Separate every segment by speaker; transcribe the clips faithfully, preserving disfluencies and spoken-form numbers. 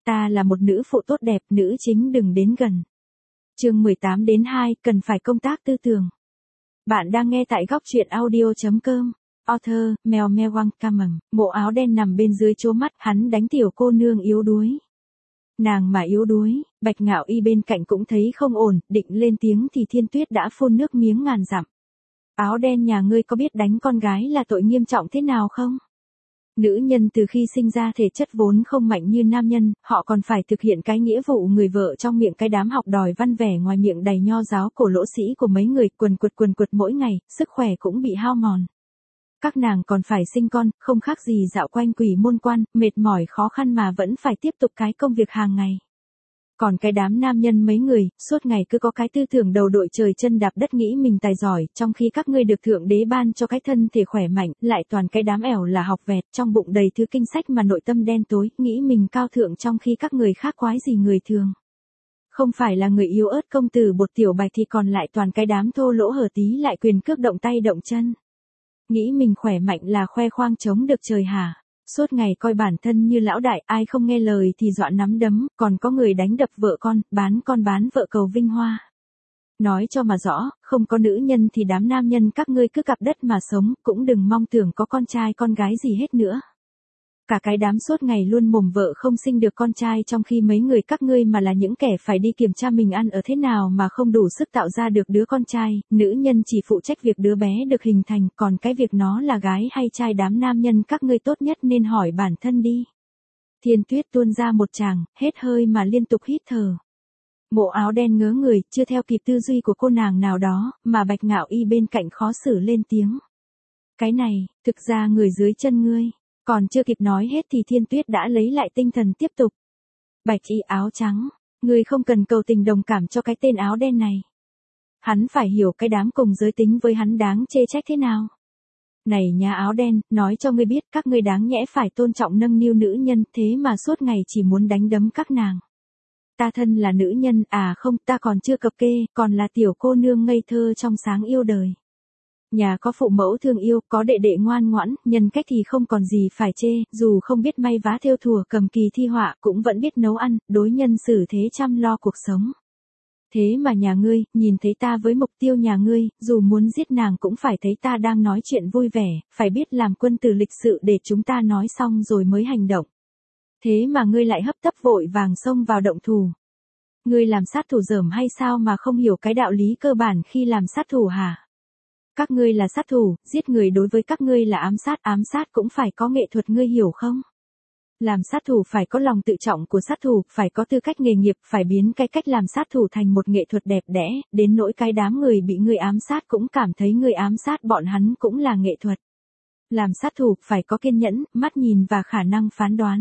Speaker 1: ta là một nữ phụ tốt đẹp, nữ chính đừng đến gần. Chương mười tám đến hai, cần phải công tác tư tưởng. Bạn đang nghe tại góc truyện audio chấm com. Author, Mèo Mèo Wang Camem. Mộ áo đen nằm bên dưới chố mắt, hắn đánh tiểu cô nương yếu đuối. Nàng mà yếu đuối, Bạch Ngạo Y bên cạnh cũng thấy không ổn, định lên tiếng thì Thiên Tuyết đã phun nước miếng ngàn dặm. Áo đen nhà ngươi có biết đánh con gái là tội nghiêm trọng thế nào không? Nữ nhân từ khi sinh ra thể chất vốn không mạnh như nam nhân, họ còn phải thực hiện cái nghĩa vụ người vợ trong miệng cái đám học đòi văn vẻ ngoài miệng đầy nho giáo cổ lỗ sĩ của mấy người, quần quật quần quật mỗi ngày, sức khỏe cũng bị hao mòn. Các nàng còn phải sinh con, không khác gì dạo quanh quỷ môn quan, mệt mỏi khó khăn mà vẫn phải tiếp tục cái công việc hàng ngày. Còn cái đám nam nhân mấy người, suốt ngày cứ có cái tư tưởng đầu đội trời chân đạp đất nghĩ mình tài giỏi, trong khi các ngươi được thượng đế ban cho cái thân thể khỏe mạnh, lại toàn cái đám ẻo là học vẹt, trong bụng đầy thứ kinh sách mà nội tâm đen tối, nghĩ mình cao thượng trong khi các người khác quái gì người thường. Không phải là người yếu ớt công tử bột tiểu bạch thì còn lại toàn cái đám thô lỗ hở tí lại quyền cước động tay động chân. Nghĩ mình khỏe mạnh là khoe khoang chống được trời hả? Suốt ngày coi bản thân như lão đại, ai không nghe lời thì dọa nắm đấm, còn có người đánh đập vợ con, bán con bán vợ cầu vinh hoa. Nói cho mà rõ, không có nữ nhân thì đám nam nhân các ngươi cứ cặp đất mà sống, cũng đừng mong tưởng có con trai con gái gì hết nữa. Cả cái đám suốt ngày luôn mồm vợ không sinh được con trai trong khi mấy người các ngươi mà là những kẻ phải đi kiểm tra mình ăn ở thế nào mà không đủ sức tạo ra được đứa con trai, nữ nhân chỉ phụ trách việc đứa bé được hình thành, còn cái việc nó là gái hay trai đám nam nhân các ngươi tốt nhất nên hỏi bản thân đi. Thiên Tuyết tuôn ra một tràng, hết hơi mà liên tục hít thở. Mộ áo đen ngớ người, chưa theo kịp tư duy của cô nàng nào đó, mà Bạch Ngạo Y bên cạnh khó xử lên tiếng. Cái này, thực ra người dưới chân ngươi. Còn chưa kịp nói hết thì Thiên Tuyết đã lấy lại tinh thần tiếp tục. Bạch Y áo trắng, ngươi không cần cầu tình đồng cảm cho cái tên áo đen này. Hắn phải hiểu cái đám cùng giới tính với hắn đáng chê trách thế nào. Này nhà áo đen, nói cho ngươi biết các ngươi đáng nhẽ phải tôn trọng nâng niu nữ nhân, thế mà suốt ngày chỉ muốn đánh đấm các nàng. Ta thân là nữ nhân, à không, ta còn chưa cập kê, còn là tiểu cô nương ngây thơ trong sáng yêu đời. Nhà có phụ mẫu thương yêu, có đệ đệ ngoan ngoãn, nhân cách thì không còn gì phải chê, dù không biết may vá thêu thùa cầm kỳ thi họa, cũng vẫn biết nấu ăn, đối nhân xử thế chăm lo cuộc sống. Thế mà nhà ngươi, nhìn thấy ta với mục tiêu nhà ngươi, dù muốn giết nàng cũng phải thấy ta đang nói chuyện vui vẻ, phải biết làm quân tử lịch sự để chúng ta nói xong rồi mới hành động. Thế mà ngươi lại hấp tấp vội vàng xông vào động thủ. Ngươi làm sát thủ dởm hay sao mà không hiểu cái đạo lý cơ bản khi làm sát thủ hả? Các ngươi là sát thủ, giết người đối với các ngươi là ám sát, ám sát cũng phải có nghệ thuật ngươi hiểu không? Làm sát thủ phải có lòng tự trọng của sát thủ, phải có tư cách nghề nghiệp, phải biến cái cách làm sát thủ thành một nghệ thuật đẹp đẽ, đến nỗi cái đám người bị ngươi ám sát cũng cảm thấy ngươi ám sát bọn hắn cũng là nghệ thuật. Làm sát thủ phải có kiên nhẫn, mắt nhìn và khả năng phán đoán.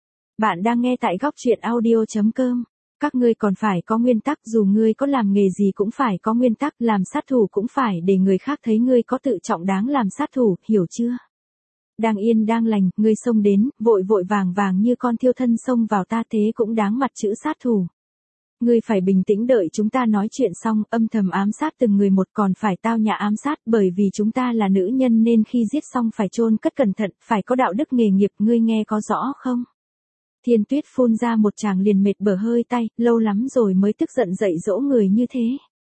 Speaker 1: Bạn đang nghe tại góc truyện audio chấm com. Các ngươi còn phải có nguyên tắc, dù ngươi có làm nghề gì cũng phải có nguyên tắc, làm sát thủ cũng phải để người khác thấy ngươi có tự trọng đáng làm sát thủ, hiểu chưa? Đang yên đang lành, ngươi xông đến, vội vội vàng vàng như con thiêu thân xông vào ta thế cũng đáng mặt chữ sát thủ. Ngươi phải bình tĩnh đợi chúng ta nói chuyện xong, âm thầm ám sát từng người một, còn phải tao nhã ám sát, bởi vì chúng ta là nữ nhân nên khi giết xong phải chôn cất cẩn thận, phải có đạo đức nghề nghiệp, ngươi nghe có rõ không? Thiên Tuyết phun ra một tràng liền mệt bở hơi tay, lâu lắm rồi mới tức giận dậy dỗ người như thế.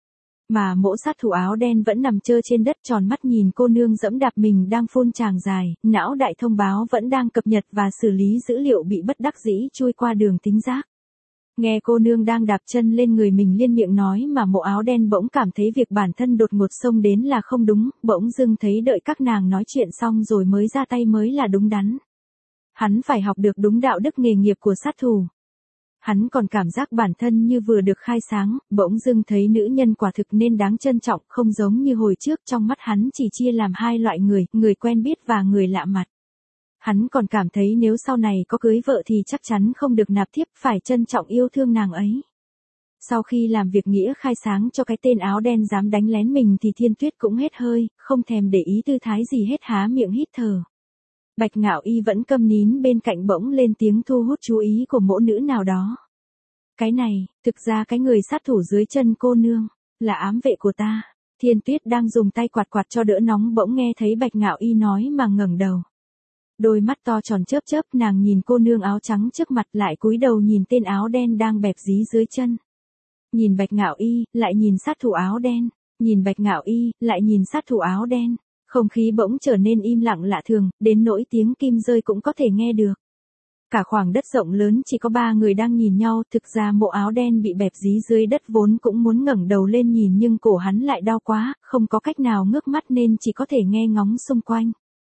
Speaker 1: Mà mỗ sát thủ áo đen vẫn nằm trơ trên đất tròn mắt nhìn cô nương dẫm đạp mình đang phun tràng dài, não đại thông báo vẫn đang cập nhật và xử lý dữ liệu bị bất đắc dĩ chui qua đường tính giác. Nghe cô nương đang đạp chân lên người mình liên miệng nói mà mộ áo đen bỗng cảm thấy việc bản thân đột ngột xông đến là không đúng, bỗng dưng thấy đợi các nàng nói chuyện xong rồi mới ra tay mới là đúng đắn. Hắn phải học được đúng đạo đức nghề nghiệp của sát thủ. Hắn còn cảm giác bản thân như vừa được khai sáng, bỗng dưng thấy nữ nhân quả thực nên đáng trân trọng, không giống như hồi trước trong mắt hắn chỉ chia làm hai loại người, người quen biết và người lạ mặt. Hắn còn cảm thấy nếu sau này có cưới vợ thì chắc chắn không được nạp thiếp, phải trân trọng yêu thương nàng ấy. Sau khi làm việc nghĩa khai sáng cho cái tên áo đen dám đánh lén mình thì Thiên Tuyết cũng hết hơi, không thèm để ý tư thái gì hết, há miệng hít thở. Bạch Ngạo Y vẫn câm nín bên cạnh bỗng lên tiếng thu hút chú ý của mỗ nữ nào đó. Cái này, thực ra cái người sát thủ dưới chân cô nương, là ám vệ của ta. Thiên Tuyết đang dùng tay quạt quạt cho đỡ nóng bỗng nghe thấy Bạch Ngạo Y nói mà ngẩng đầu. Đôi mắt to tròn chớp chớp, nàng nhìn cô nương áo trắng trước mặt, lại cúi đầu nhìn tên áo đen đang bẹp dí dưới chân. Nhìn Bạch Ngạo Y, lại nhìn sát thủ áo đen. Nhìn Bạch Ngạo Y, lại nhìn sát thủ áo đen. Không khí bỗng trở nên im lặng lạ thường, đến nỗi tiếng kim rơi cũng có thể nghe được. Cả khoảng đất rộng lớn chỉ có ba người đang nhìn nhau, thực ra mộ áo đen bị bẹp dí dưới đất vốn cũng muốn ngẩng đầu lên nhìn nhưng cổ hắn lại đau quá, không có cách nào ngước mắt nên chỉ có thể nghe ngóng xung quanh.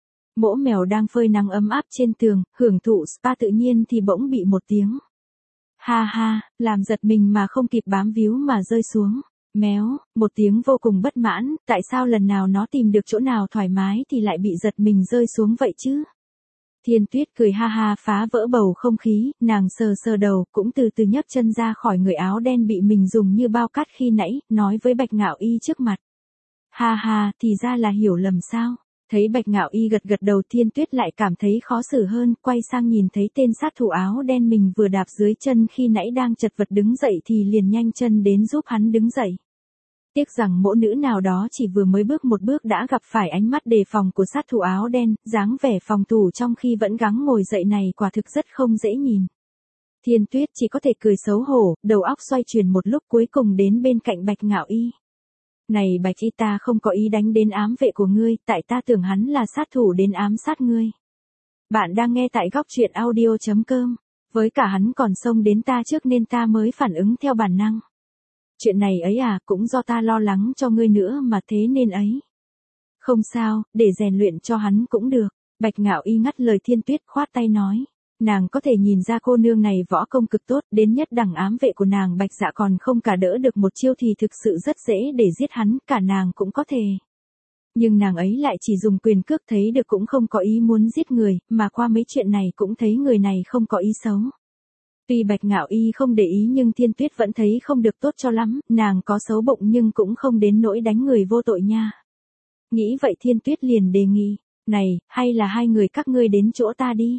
Speaker 1: Mỗ mèo đang phơi nắng ấm áp trên tường, hưởng thụ spa tự nhiên thì bỗng bị một tiếng. Ha ha, làm giật mình mà không kịp bám víu mà rơi xuống. Méo, một tiếng vô cùng bất mãn, tại sao lần nào nó tìm được chỗ nào thoải mái thì lại bị giật mình rơi xuống vậy chứ? Thiên Tuyết cười ha ha phá vỡ bầu không khí, nàng sờ sờ đầu, cũng từ từ nhấc chân ra khỏi người áo đen bị mình dùng như bao cát khi nãy, nói với Bạch Ngạo Y trước mặt. Ha ha, thì ra là hiểu lầm sao? Thấy Bạch Ngạo Y gật gật đầu, Thiên Tuyết lại cảm thấy khó xử hơn, quay sang nhìn thấy tên sát thủ áo đen mình vừa đạp dưới chân khi nãy đang chật vật đứng dậy thì liền nhanh chân đến giúp hắn đứng dậy. Tiếc rằng mỗ nữ nào đó chỉ vừa mới bước một bước đã gặp phải ánh mắt đề phòng của sát thủ áo đen, dáng vẻ phòng thủ trong khi vẫn gắng ngồi dậy này quả thực rất không dễ nhìn. Thiên Tuyết chỉ có thể cười xấu hổ, đầu óc xoay chuyển một lúc cuối cùng đến bên cạnh Bạch Ngạo Y. Này Bạch Y, ta không có ý đánh đến ám vệ của ngươi, tại ta tưởng hắn là sát thủ đến ám sát ngươi. Bạn đang nghe tại góc truyện audio chấm com, với cả hắn còn xông đến ta trước nên ta mới phản ứng theo bản năng. Chuyện này ấy à, cũng do ta lo lắng cho ngươi nữa mà thế nên ấy. Không sao, để rèn luyện cho hắn cũng được. Bạch Ngạo Y ngắt lời Thiên Tuyết, khoát tay nói. Nàng có thể nhìn ra cô nương này võ công cực tốt, đến nhất đẳng ám vệ của nàng Bạch Dạ còn không cả đỡ được một chiêu thì thực sự rất dễ để giết hắn, cả nàng cũng có thể. Nhưng nàng ấy lại chỉ dùng quyền cước, thấy được cũng không có ý muốn giết người, mà qua mấy chuyện này cũng thấy người này không có ý xấu. Tuy Bạch Ngạo Y không để ý nhưng Thiên Tuyết vẫn thấy không được tốt cho lắm, nàng có xấu bụng nhưng cũng không đến nỗi đánh người vô tội nha. Nghĩ vậy Thiên Tuyết liền đề nghị, này, hay là hai người các ngươi đến chỗ ta đi.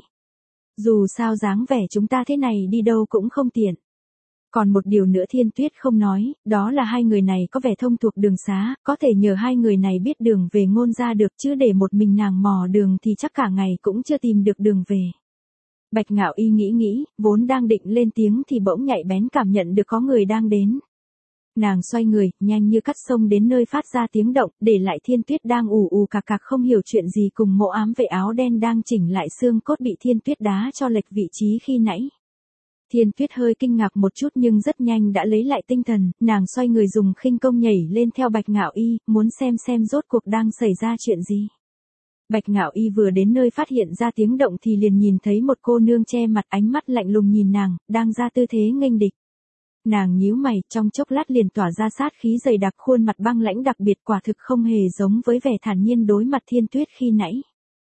Speaker 1: Dù sao dáng vẻ chúng ta thế này đi đâu cũng không tiện. Còn một điều nữa Thiên Tuyết không nói, đó là hai người này có vẻ thông thuộc đường xá, có thể nhờ hai người này biết đường về Ngôn Gia được, chứ để một mình nàng mò đường thì chắc cả ngày cũng chưa tìm được đường về. Bạch Ngạo Y nghĩ nghĩ, vốn đang định lên tiếng thì bỗng nhạy bén cảm nhận được có người đang đến. Nàng xoay người, nhanh như cắt xông đến nơi phát ra tiếng động, để lại Thiên Tuyết đang ù ù cạc cạc không hiểu chuyện gì cùng mộ ám vệ áo đen đang chỉnh lại xương cốt bị Thiên Tuyết đá cho lệch vị trí khi nãy. Thiên Tuyết hơi kinh ngạc một chút nhưng rất nhanh đã lấy lại tinh thần, nàng xoay người dùng khinh công nhảy lên theo Bạch Ngạo Y, muốn xem xem rốt cuộc đang xảy ra chuyện gì. Bạch Ngạo Y vừa đến nơi phát hiện ra tiếng động thì liền nhìn thấy một cô nương che mặt, ánh mắt lạnh lùng nhìn nàng, đang ra tư thế nghênh địch. Nàng nhíu mày, trong chốc lát liền tỏa ra sát khí dày đặc, khuôn mặt băng lãnh đặc biệt, quả thực không hề giống với vẻ thản nhiên đối mặt Thiên Tuyết khi nãy.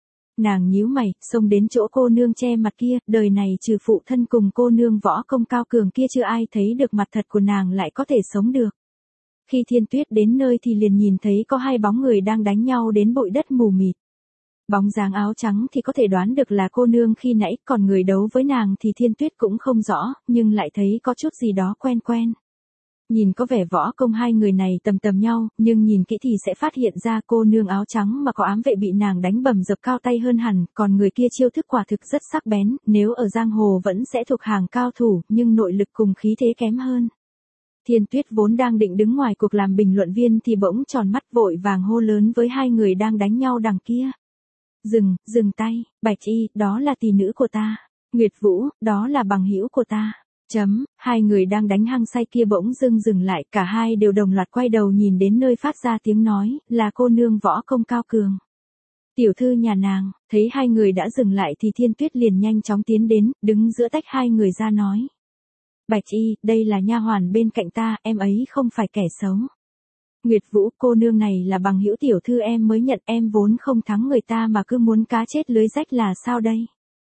Speaker 1: Nàng nhíu mày, xông đến chỗ cô nương che mặt kia, đời này trừ phụ thân cùng cô nương võ công cao cường kia chưa ai thấy được mặt thật của nàng lại có thể sống được. Khi Thiên Tuyết đến nơi thì liền nhìn thấy có hai bóng người đang đánh nhau đến bụi đất mù mịt. Bóng dáng áo trắng thì có thể đoán được là cô nương khi nãy, còn người đấu với nàng thì Thiên Tuyết cũng không rõ, nhưng lại thấy có chút gì đó quen quen. Nhìn có vẻ võ công hai người này tầm tầm nhau, nhưng nhìn kỹ thì sẽ phát hiện ra cô nương áo trắng mà có ám vệ bị nàng đánh bầm dập cao tay hơn hẳn, còn người kia chiêu thức quả thực rất sắc bén, nếu ở giang hồ vẫn sẽ thuộc hàng cao thủ, nhưng nội lực cùng khí thế kém hơn. Thiên Tuyết vốn đang định đứng ngoài cuộc làm bình luận viên thì bỗng tròn mắt vội vàng hô lớn với hai người đang đánh nhau đằng kia. Dừng, dừng tay, Bạch Y, đó là tỷ nữ của ta. Nguyệt Vũ, đó là bằng hữu của ta. Chấm, hai người đang đánh hăng say kia bỗng dưng dừng lại, cả hai đều đồng loạt quay đầu nhìn đến nơi phát ra tiếng nói, là cô nương võ công cao cường. Tiểu thư nhà nàng, thấy hai người đã dừng lại thì Thiên Tuyết liền nhanh chóng tiến đến, đứng giữa tách hai người ra nói. Bạch Y, đây là nha hoàn bên cạnh ta, em ấy không phải kẻ xấu. Nguyệt Vũ, cô nương này là bằng hữu tiểu thư em mới nhận, em vốn không thắng người ta mà cứ muốn cá chết lưới rách là sao đây?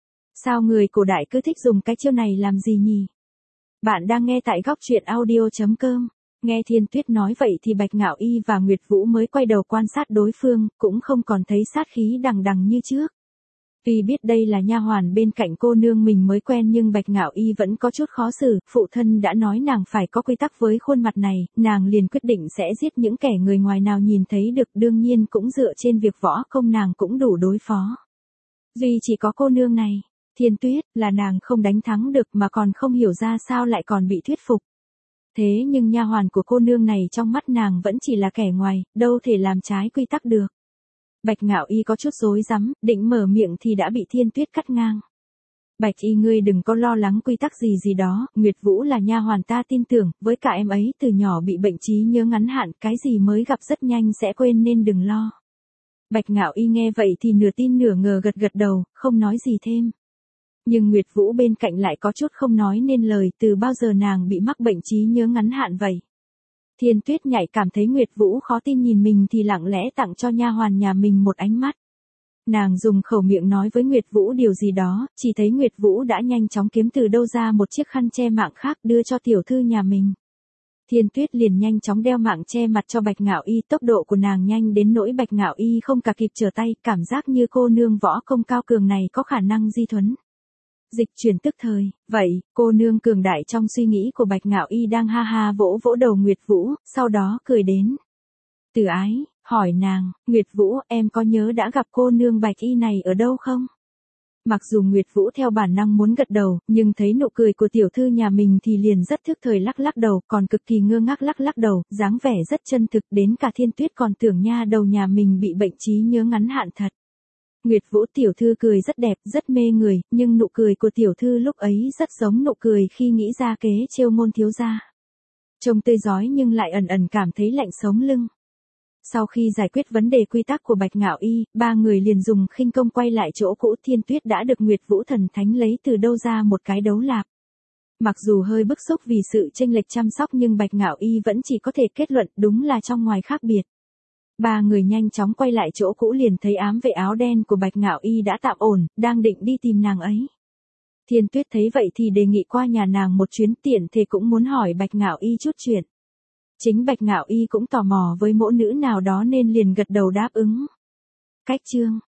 Speaker 1: Sao người cổ đại cứ thích dùng cái chiêu này làm gì nhỉ? Bạn đang nghe tại góc truyện audio chấm com. Nghe Thiên Tuyết nói vậy thì Bạch Ngạo Y và Nguyệt Vũ mới quay đầu quan sát đối phương, cũng không còn thấy sát khí đằng đằng như trước. Tuy biết đây là nha hoàn bên cạnh cô nương mình mới quen nhưng Bạch Ngạo Y vẫn có chút khó xử, phụ thân đã nói nàng phải có quy tắc với khuôn mặt này, nàng liền quyết định sẽ giết những kẻ người ngoài nào nhìn thấy được, đương nhiên cũng dựa trên việc võ công nàng cũng đủ đối phó. Duy chỉ có cô nương này, Thiên Tuyết, là nàng không đánh thắng được mà còn không hiểu ra sao lại còn bị thuyết phục. Thế nhưng nha hoàn của cô nương này trong mắt nàng vẫn chỉ là kẻ ngoài, đâu thể làm trái quy tắc được. Bạch Ngạo Y có chút rối rắm, định mở miệng thì đã bị Thiên Tuyết cắt ngang. Bạch Y ngươi đừng có lo lắng quy tắc gì gì đó, Nguyệt Vũ là nha hoàn ta tin tưởng, với cả em ấy từ nhỏ bị bệnh trí nhớ ngắn hạn, cái gì mới gặp rất nhanh sẽ quên nên đừng lo. Bạch Ngạo Y nghe vậy thì nửa tin nửa ngờ gật gật đầu, không nói gì thêm. Nhưng Nguyệt Vũ bên cạnh lại có chút không nói nên lời, từ bao giờ nàng bị mắc bệnh trí nhớ ngắn hạn vậy. Thiên Tuyết nhạy cảm thấy Nguyệt Vũ khó tin nhìn mình thì lặng lẽ tặng cho nha hoàn nhà mình một ánh mắt. Nàng dùng khẩu miệng nói với Nguyệt Vũ điều gì đó, chỉ thấy Nguyệt Vũ đã nhanh chóng kiếm từ đâu ra một chiếc khăn che mạng khác đưa cho tiểu thư nhà mình. Thiên Tuyết liền nhanh chóng đeo mạng che mặt cho Bạch Ngạo Y, tốc độ của nàng nhanh đến nỗi Bạch Ngạo Y không cả kịp trở tay, cảm giác như cô nương võ công cao cường này có khả năng di thuấn. Dịch chuyển tức thời, vậy, cô nương cường đại trong suy nghĩ của Bạch Ngạo Y đang ha ha vỗ vỗ đầu Nguyệt Vũ, sau đó cười đến. Từ Ái, hỏi nàng, Nguyệt Vũ, em có nhớ đã gặp cô nương Bạch Y này ở đâu không? Mặc dù Nguyệt Vũ theo bản năng muốn gật đầu, nhưng thấy nụ cười của tiểu thư nhà mình thì liền rất thức thời lắc lắc đầu, còn cực kỳ ngơ ngác lắc lắc đầu, dáng vẻ rất chân thực, đến cả Thiên Tuyết còn tưởng nha đầu nhà mình bị bệnh trí nhớ ngắn hạn thật. Nguyệt Vũ tiểu thư cười rất đẹp, rất mê người, nhưng nụ cười của tiểu thư lúc ấy rất giống nụ cười khi nghĩ ra kế trêu môn thiếu gia. Trông tươi rói nhưng lại ẩn ẩn cảm thấy lạnh sống lưng. Sau khi giải quyết vấn đề quy tắc của Bạch Ngạo Y, ba người liền dùng khinh công quay lại chỗ cũ. Thiên Tuyết đã được Nguyệt Vũ thần thánh lấy từ đâu ra một cái đấu lạp. Mặc dù hơi bức xúc vì sự chênh lệch chăm sóc nhưng Bạch Ngạo Y vẫn chỉ có thể kết luận đúng là trong ngoài khác biệt. Ba người nhanh chóng quay lại chỗ cũ liền thấy ám vệ áo đen của Bạch Ngạo Y đã tạm ổn, đang định đi tìm nàng ấy. Thiên Tuyết thấy vậy thì đề nghị qua nhà nàng một chuyến, tiện thể cũng muốn hỏi Bạch Ngạo Y chút chuyện. Chính Bạch Ngạo Y cũng tò mò với mẫu nữ nào đó nên liền gật đầu đáp ứng. Cách chương